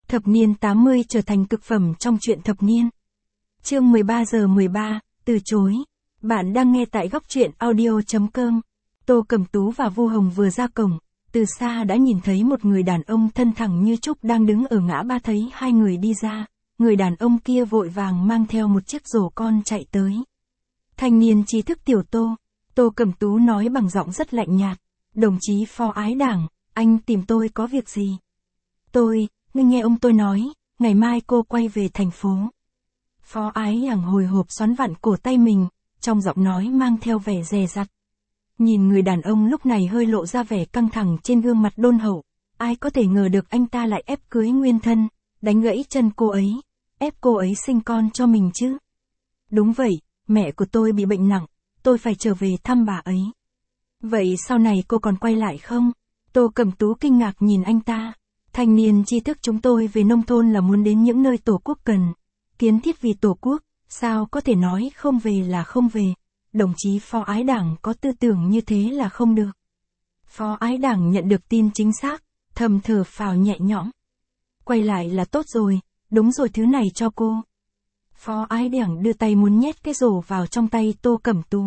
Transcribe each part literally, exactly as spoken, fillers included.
Thập niên tám mươi trở thành cực phẩm trong truyện thập niên. Chương mười ba giờ mười ba, từ chối. Bạn đang nghe tại góc truyện audio chấm com. Tô Cẩm Tú và Vu Hồng vừa ra cổng, từ xa đã nhìn thấy một người đàn ông thân thẳng như trúc đang đứng ở ngã ba. Thấy hai người đi ra, người đàn ông kia vội vàng mang theo một chiếc rổ con chạy tới. Thanh niên trí thức tiểu Tô. Tô Cẩm Tú nói bằng giọng rất lạnh nhạt. Đồng chí Phó Ái Đảng, anh tìm tôi có việc gì? Tôi, ngươi nghe ông tôi nói, ngày mai cô quay về thành phố. Phó Ái Đảng hồi hộp xoắn vặn cổ tay mình, trong giọng nói mang theo vẻ dè dặt. Nhìn người đàn ông lúc này hơi lộ ra vẻ căng thẳng trên gương mặt đôn hậu, ai có thể ngờ được anh ta lại ép cưới nguyên thân, đánh gãy chân cô ấy, ép cô ấy sinh con cho mình chứ. Đúng vậy, mẹ của tôi bị bệnh nặng, tôi phải trở về thăm bà ấy. Vậy sau này cô còn quay lại không? Tô Cẩm Tú kinh ngạc nhìn anh ta. Thanh niên tri thức chúng tôi về nông thôn là muốn đến những nơi tổ quốc cần, kiến thiết vì tổ quốc, sao có thể nói không về là không về. Đồng chí Phó Ái Đảng có tư tưởng như thế là không được. Phó Ái Đảng nhận được tin chính xác, thầm thở phào nhẹ nhõm. Quay lại là tốt rồi, đúng rồi, thứ này cho cô. Phó Ái Đảng đưa tay muốn nhét cái rổ vào trong tay Tô Cẩm Tú.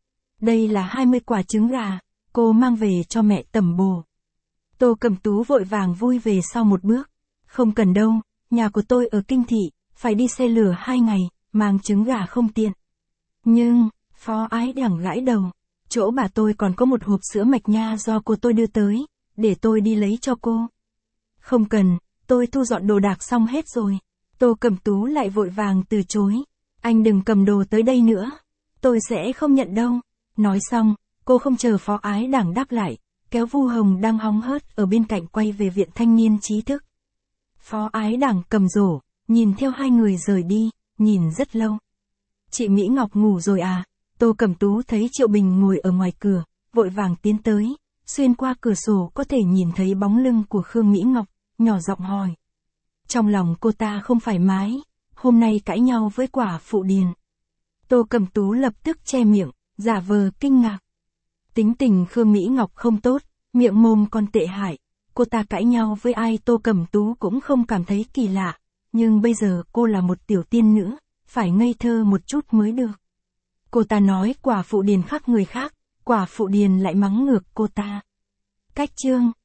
Đây là hai mươi quả trứng gà, cô mang về cho mẹ tẩm bổ. Tô Cẩm Tú vội vàng vui về sau một bước. Không cần đâu, nhà của tôi ở Kinh Thị, phải đi xe lửa hai ngày, mang trứng gà không tiện. Nhưng, Phó Ái Đảng gãi đầu, chỗ bà tôi còn có một hộp sữa mạch nha do cô tôi đưa tới, để tôi đi lấy cho cô. Không cần, tôi thu dọn đồ đạc xong hết rồi. Tô Cẩm Tú lại vội vàng từ chối. Anh đừng cầm đồ tới đây nữa, tôi sẽ không nhận đâu. Nói xong, cô không chờ Phó Ái Đảng đáp lại, kéo Vu Hồng đang hóng hớt ở bên cạnh quay về viện thanh niên trí thức. Phó Ái Đảng cầm rổ, nhìn theo hai người rời đi, nhìn rất lâu. Chị Mỹ Ngọc ngủ rồi à? Tô Cẩm Tú thấy Triệu Bình ngồi ở ngoài cửa, vội vàng tiến tới, xuyên qua cửa sổ có thể nhìn thấy bóng lưng của Khương Mỹ Ngọc, nhỏ giọng hỏi. Trong lòng cô ta không thoải mái, hôm nay cãi nhau với quả phụ Điền. Tô Cẩm Tú lập tức che miệng, giả vờ kinh ngạc. Tính tình Khương Mỹ Ngọc không tốt, miệng mồm còn tệ hại, cô ta cãi nhau với ai Tô Cẩm Tú cũng không cảm thấy kỳ lạ, nhưng bây giờ cô là một tiểu tiên nữ, phải ngây thơ một chút mới được. Cô ta nói quả phụ Điền khác người khác, quả phụ Điền lại mắng ngược cô ta. Cách chương